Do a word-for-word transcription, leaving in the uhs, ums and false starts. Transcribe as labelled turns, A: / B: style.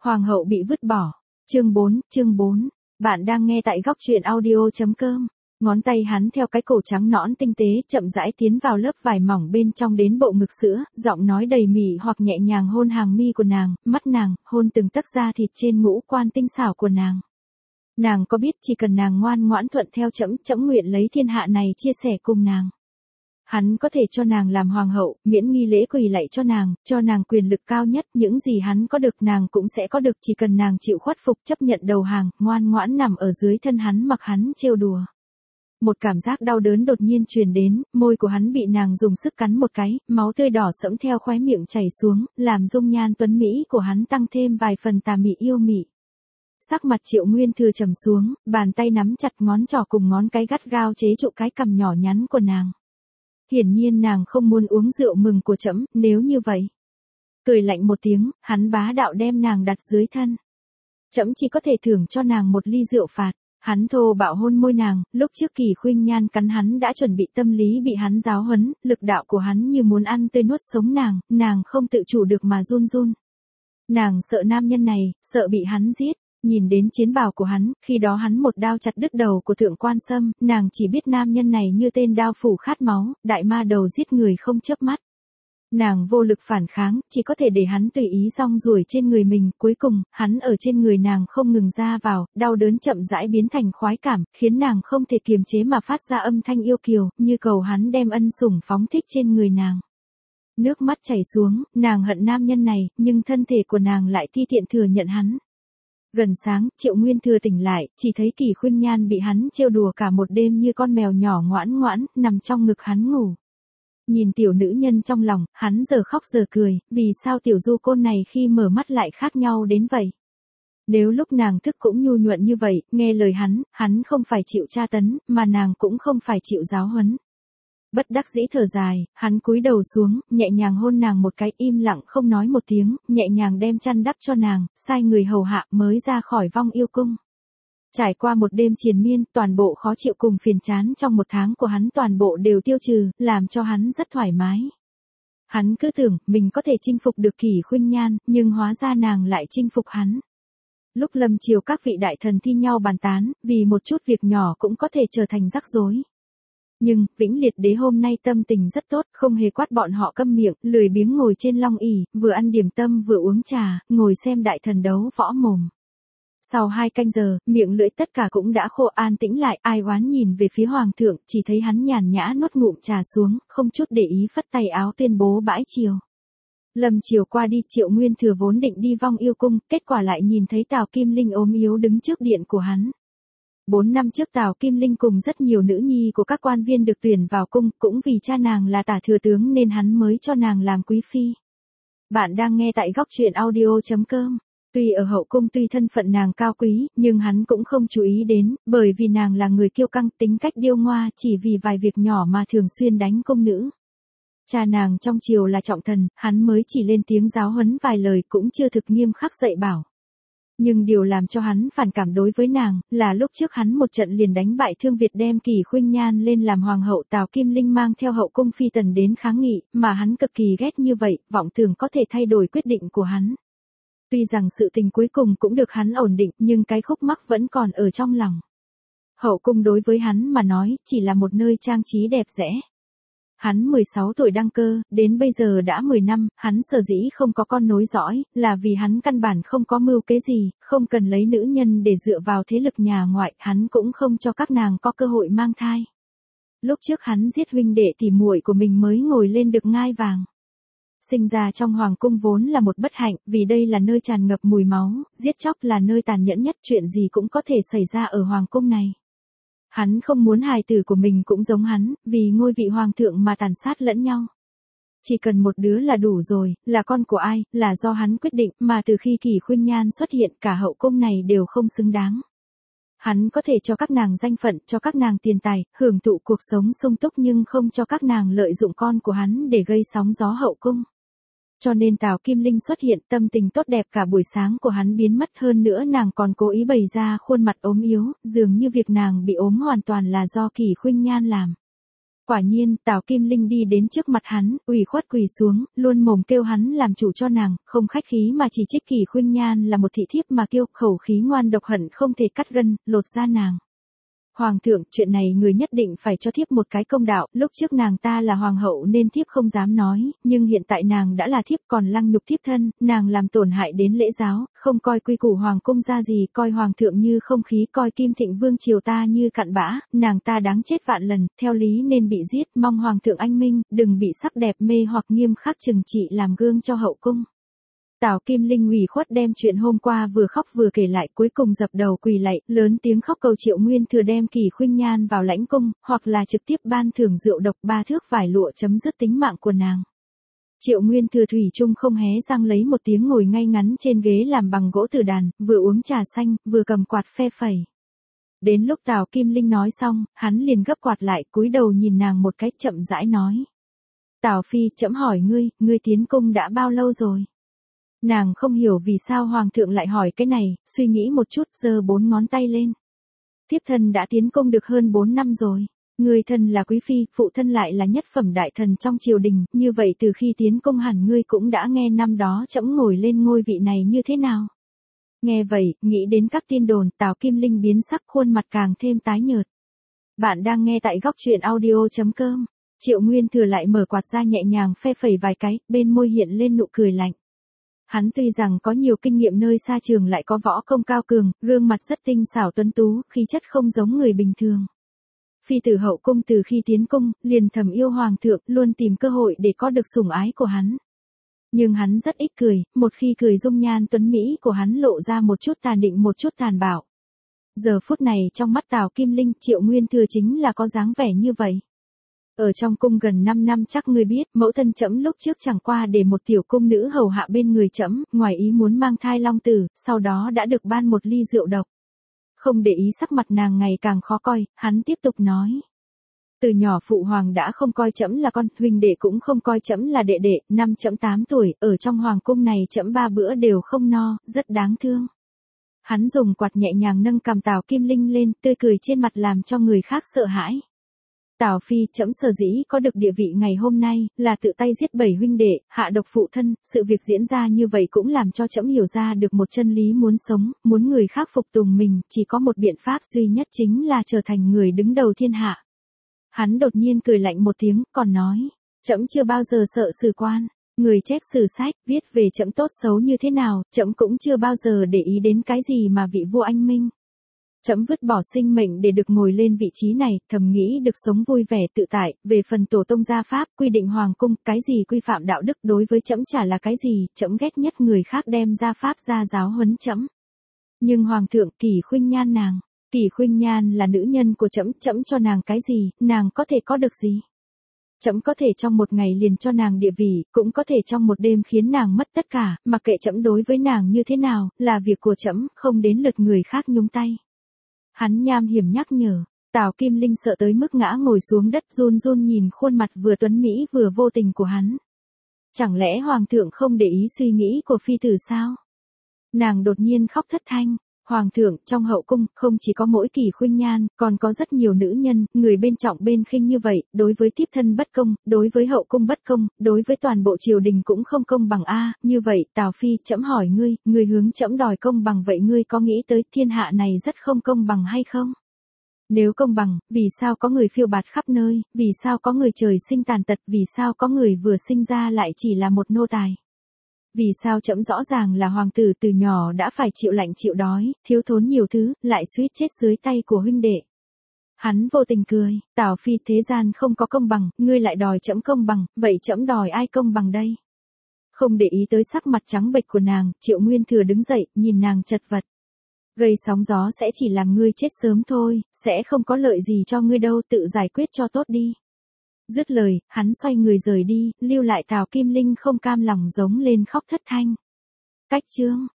A: Hoàng hậu bị vứt bỏ. Chương bốn, chương bốn. Bạn đang nghe tại góc truyện audio chấm com. Ngón tay hắn theo cái cổ trắng nõn tinh tế chậm rãi tiến vào lớp vải mỏng bên trong đến bộ ngực sữa, giọng nói đầy mỉ hoặc nhẹ nhàng hôn hàng mi của nàng, mắt nàng, hôn từng tấc da thịt trên ngũ quan tinh xảo của nàng. Nàng có biết chỉ cần nàng ngoan ngoãn thuận theo trẫm, trẫm nguyện lấy thiên hạ này chia sẻ cùng nàng. Hắn có thể cho nàng làm hoàng hậu, miễn nghi lễ quỳ lạy cho nàng, cho nàng quyền lực cao nhất, những gì hắn có được nàng cũng sẽ có được chỉ cần nàng chịu khuất phục chấp nhận đầu hàng, ngoan ngoãn nằm ở dưới thân hắn mặc hắn trêu đùa. Một cảm giác đau đớn đột nhiên truyền đến, môi của hắn bị nàng dùng sức cắn một cái, máu tươi đỏ sẫm theo khóe miệng chảy xuống, làm dung nhan tuấn mỹ của hắn tăng thêm vài phần tà mị yêu mị. Sắc mặt Triệu Nguyên Thừa trầm xuống, bàn tay nắm chặt ngón trỏ cùng ngón cái gắt gao chế trụ cái cằm nhỏ nhắn của nàng. Hiển nhiên nàng không muốn uống rượu mừng của trẫm, nếu như vậy. Cười lạnh một tiếng, hắn bá đạo đem nàng đặt dưới thân. Trẫm chỉ có thể thưởng cho nàng một ly rượu phạt. Hắn thô bạo hôn môi nàng, lúc trước Kỳ Khuynh Nhan cắn hắn đã chuẩn bị tâm lý bị hắn giáo huấn, lực đạo của hắn như muốn ăn tươi nuốt sống nàng, nàng không tự chủ được mà run run. Nàng sợ nam nhân này, sợ bị hắn giết. Nhìn đến chiến bào của hắn, khi đó hắn một đao chặt đứt đầu của Thượng Quan Sâm, nàng chỉ biết nam nhân này như tên đao phủ khát máu, đại ma đầu giết người không chớp mắt. Nàng vô lực phản kháng, chỉ có thể để hắn tùy ý rong ruổi trên người mình, cuối cùng, hắn ở trên người nàng không ngừng ra vào, đau đớn chậm rãi biến thành khoái cảm, khiến nàng không thể kiềm chế mà phát ra âm thanh yêu kiều, như cầu hắn đem ân sủng phóng thích trên người nàng. Nước mắt chảy xuống, nàng hận nam nhân này, nhưng thân thể của nàng lại ti tiện thừa nhận hắn. Gần sáng, Triệu Nguyên Thừa tỉnh lại, chỉ thấy Kỳ Khuynh Nhan bị hắn trêu đùa cả một đêm như con mèo nhỏ ngoãn ngoãn, nằm trong ngực hắn ngủ. Nhìn tiểu nữ nhân trong lòng, hắn giờ khóc giờ cười, vì sao tiểu du côn này khi mở mắt lại khác nhau đến vậy? Nếu lúc nàng thức cũng nhu nhuận như vậy, nghe lời hắn, hắn không phải chịu tra tấn, mà nàng cũng không phải chịu giáo huấn. Bất đắc dĩ thở dài, hắn cúi đầu xuống, nhẹ nhàng hôn nàng một cái, im lặng không nói một tiếng, nhẹ nhàng đem chăn đắp cho nàng, sai người hầu hạ mới ra khỏi Vong Yêu Cung. Trải qua một đêm triền miên, toàn bộ khó chịu cùng phiền chán trong một tháng của hắn toàn bộ đều tiêu trừ, làm cho hắn rất thoải mái. Hắn cứ tưởng mình có thể chinh phục được Kỳ Khuynh Nhan, nhưng hóa ra nàng lại chinh phục hắn. Lúc lâm chiều các vị đại thần thi nhau bàn tán, vì một chút việc nhỏ cũng có thể trở thành rắc rối. Nhưng, Vĩnh Liệt Đế hôm nay tâm tình rất tốt, không hề quát bọn họ câm miệng, lười biếng ngồi trên long ỷ, vừa ăn điểm tâm vừa uống trà, ngồi xem đại thần đấu võ mồm. Sau hai canh giờ, miệng lưỡi tất cả cũng đã khô an tĩnh lại, ai oán nhìn về phía hoàng thượng, chỉ thấy hắn nhàn nhã nuốt ngụm trà xuống, không chút để ý phất tay áo tuyên bố bãi triều. Lâm chiều qua đi, Triệu Nguyên Thừa vốn định đi Vong Yêu Cung, kết quả lại nhìn thấy Tào Kim Linh ốm yếu đứng trước điện của hắn. Bốn năm trước Tào Kim Linh cùng rất nhiều nữ nhi của các quan viên được tuyển vào cung, cũng vì cha nàng là tả thừa tướng nên hắn mới cho nàng làm quý phi. Bạn đang nghe tại góc truyện audio chấm com. Tuy ở hậu cung tuy thân phận nàng cao quý, nhưng hắn cũng không chú ý đến, bởi vì nàng là người kiêu căng, tính cách điêu ngoa, chỉ vì vài việc nhỏ mà thường xuyên đánh công nữ. Cha nàng trong triều là trọng thần, hắn mới chỉ lên tiếng giáo huấn vài lời cũng chưa thực nghiêm khắc dạy bảo. Nhưng điều làm cho hắn phản cảm đối với nàng, là lúc trước hắn một trận liền đánh bại Thương Việt đem Kỳ Khuynh Nhan lên làm hoàng hậu, Tào Kim Linh mang theo hậu cung phi tần đến kháng nghị, mà hắn cực kỳ ghét như vậy, vọng tưởng có thể thay đổi quyết định của hắn. Tuy rằng sự tình cuối cùng cũng được hắn ổn định, nhưng cái khúc mắc vẫn còn ở trong lòng. Hậu cung đối với hắn mà nói, chỉ là một nơi trang trí đẹp đẽ. Hắn mười sáu tuổi đăng cơ, đến bây giờ đã mười năm, hắn sở dĩ không có con nối dõi, là vì hắn căn bản không có mưu kế gì, không cần lấy nữ nhân để dựa vào thế lực nhà ngoại, hắn cũng không cho các nàng có cơ hội mang thai. Lúc trước hắn giết huynh đệ tỉ muội của mình mới ngồi lên được ngai vàng. Sinh ra trong hoàng cung vốn là một bất hạnh, vì đây là nơi tràn ngập mùi máu, giết chóc là nơi tàn nhẫn nhất, chuyện gì cũng có thể xảy ra ở hoàng cung này. Hắn không muốn hài tử của mình cũng giống hắn, vì ngôi vị hoàng thượng mà tàn sát lẫn nhau. Chỉ cần một đứa là đủ rồi, là con của ai, là do hắn quyết định, mà từ khi Kỳ Khuynh Nhan xuất hiện cả hậu cung này đều không xứng đáng. Hắn có thể cho các nàng danh phận, cho các nàng tiền tài, hưởng thụ cuộc sống sung túc nhưng không cho các nàng lợi dụng con của hắn để gây sóng gió hậu cung. Cho nên Tào Kim Linh xuất hiện, tâm tình tốt đẹp cả buổi sáng của hắn biến mất, hơn nữa nàng còn cố ý bày ra khuôn mặt ốm yếu, dường như việc nàng bị ốm hoàn toàn là do Kỳ Khuynh Nhan làm. Quả nhiên, Tào Kim Linh đi đến trước mặt hắn, ủy khuất quỳ xuống, luôn mồm kêu hắn làm chủ cho nàng, không khách khí mà chỉ trích Kỳ Khuynh Nhan là một thị thiếp mà kêu khẩu khí ngoan độc hận không thể cắt gân, lột da nàng. Hoàng thượng, chuyện này người nhất định phải cho thiếp một cái công đạo, lúc trước nàng ta là hoàng hậu nên thiếp không dám nói, nhưng hiện tại nàng đã là thiếp còn lăng nhục thiếp thân, nàng làm tổn hại đến lễ giáo, không coi quy củ hoàng cung ra gì, coi hoàng thượng như không khí, coi Kim Thịnh Vương triều ta như cặn bã, nàng ta đáng chết vạn lần, theo lý nên bị giết, mong hoàng thượng anh minh, đừng bị sắc đẹp mê hoặc nghiêm khắc trừng trị làm gương cho hậu cung. Tào Kim Linh ủy khuất đem chuyện hôm qua vừa khóc vừa kể lại, cuối cùng dập đầu quỳ lạy, lớn tiếng khóc cầu Triệu Nguyên Thừa đem Kỳ Khuynh Nhan vào lãnh cung, hoặc là trực tiếp ban thưởng rượu độc ba thước vải lụa chấm dứt tính mạng của nàng. Triệu Nguyên Thừa thủy chung không hé răng lấy một tiếng ngồi ngay ngắn trên ghế làm bằng gỗ tử đàn, vừa uống trà xanh, vừa cầm quạt phe phẩy. Đến lúc Tào Kim Linh nói xong, hắn liền gấp quạt lại, cúi đầu nhìn nàng một cách chậm rãi nói: "Tào phi, trẫm hỏi ngươi, ngươi tiến cung đã bao lâu rồi?" Nàng không hiểu vì sao hoàng thượng lại hỏi cái này, suy nghĩ một chút, giơ bốn ngón tay lên. Thiếp thân đã tiến cung được hơn bốn năm rồi. Ngươi thân là quý phi, phụ thân lại là nhất phẩm đại thần trong triều đình, như vậy từ khi tiến cung hẳn ngươi cũng đã nghe năm đó trẫm ngồi lên ngôi vị này như thế nào. Nghe vậy, nghĩ đến các tin đồn, Tào Kim Linh biến sắc, khuôn mặt càng thêm tái nhợt. Bạn đang nghe tại góc truyện audio chấm com. Triệu Nguyên Thừa lại mở quạt ra nhẹ nhàng phe phẩy vài cái, bên môi hiện lên nụ cười lạnh. Hắn tuy rằng có nhiều kinh nghiệm nơi xa trường lại có võ công cao cường, gương mặt rất tinh xảo tuấn tú, khí chất không giống người bình thường. Phi tử hậu cung từ khi tiến cung, liền thầm yêu hoàng thượng, luôn tìm cơ hội để có được sủng ái của hắn. Nhưng hắn rất ít cười, một khi cười dung nhan tuấn mỹ của hắn lộ ra một chút tàn định một chút tàn bạo. Giờ phút này trong mắt Tào Kim Linh, Triệu Nguyên Thừa chính là có dáng vẻ như vậy. Ở trong cung gần năm năm chắc ngươi biết, mẫu thân trẫm lúc trước chẳng qua để một tiểu cung nữ hầu hạ bên người trẫm, ngoài ý muốn mang thai long tử, sau đó đã được ban một ly rượu độc. Không để ý sắc mặt nàng ngày càng khó coi, hắn tiếp tục nói. Từ nhỏ phụ hoàng đã không coi trẫm là con, huynh đệ cũng không coi trẫm là đệ đệ, năm trẫm tám tuổi, ở trong hoàng cung này trẫm ba bữa đều không no, rất đáng thương. Hắn dùng quạt nhẹ nhàng nâng cằm Tào Kim Linh lên, tươi cười trên mặt làm cho người khác sợ hãi. Tào phi, trẫm sở dĩ có được địa vị ngày hôm nay, là tự tay giết bảy huynh đệ, hạ độc phụ thân, sự việc diễn ra như vậy cũng làm cho trẫm hiểu ra được một chân lý, muốn sống, muốn người khác phục tùng mình, chỉ có một biện pháp duy nhất chính là trở thành người đứng đầu thiên hạ. Hắn đột nhiên cười lạnh một tiếng, còn nói, trẫm chưa bao giờ sợ sử quan, người chép sử sách, viết về trẫm tốt xấu như thế nào, trẫm cũng chưa bao giờ để ý đến cái gì mà vị vua anh minh. Trẫm vứt bỏ sinh mệnh để được ngồi lên vị trí này, thầm nghĩ được sống vui vẻ tự tại, về phần tổ tông gia pháp, quy định hoàng cung, cái gì quy phạm đạo đức đối với trẫm chả là cái gì, trẫm ghét nhất người khác đem gia pháp ra giáo huấn trẫm. Nhưng hoàng thượng, Kỳ Khuynh Nhan nàng, Kỳ Khuynh Nhan là nữ nhân của trẫm, trẫm cho nàng cái gì, nàng có thể có được gì? Trẫm có thể trong một ngày liền cho nàng địa vị, cũng có thể trong một đêm khiến nàng mất tất cả, mặc kệ trẫm đối với nàng như thế nào, là việc của trẫm, không đến lượt người khác nhúng tay. Hắn nham hiểm nhắc nhở, Tào Kim Linh sợ tới mức ngã ngồi xuống đất run run nhìn khuôn mặt vừa tuấn mỹ vừa vô tình của hắn. Chẳng lẽ hoàng thượng không để ý suy nghĩ của phi tử sao? Nàng đột nhiên khóc thất thanh. Hoàng thượng, trong hậu cung, không chỉ có mỗi Kỳ Khuynh Nhan, còn có rất nhiều nữ nhân, người bên trọng bên khinh như vậy, đối với thiếp thân bất công, đối với hậu cung bất công, đối với toàn bộ triều đình cũng không công bằng a, như vậy, Tào phi, trẫm hỏi ngươi, ngươi hướng trẫm đòi công bằng vậy ngươi có nghĩ tới thiên hạ này rất không công bằng hay không? Nếu công bằng, vì sao có người phiêu bạt khắp nơi, vì sao có người trời sinh tàn tật, vì sao có người vừa sinh ra lại chỉ là một nô tài? Vì sao trẫm rõ ràng là hoàng tử từ nhỏ đã phải chịu lạnh chịu đói, thiếu thốn nhiều thứ, lại suýt chết dưới tay của huynh đệ. Hắn vô tình cười, Tào phi, thế gian không có công bằng, ngươi lại đòi trẫm công bằng, vậy trẫm đòi ai công bằng đây? Không để ý tới sắc mặt trắng bệch của nàng, Triệu Nguyên Thừa đứng dậy, nhìn nàng chật vật. Gây sóng gió sẽ chỉ làm ngươi chết sớm thôi, sẽ không có lợi gì cho ngươi đâu, tự giải quyết cho tốt đi. Dứt lời, hắn xoay người rời đi, lưu lại Tào Kim Linh không cam lòng giống lên khóc thất thanh. Cách chương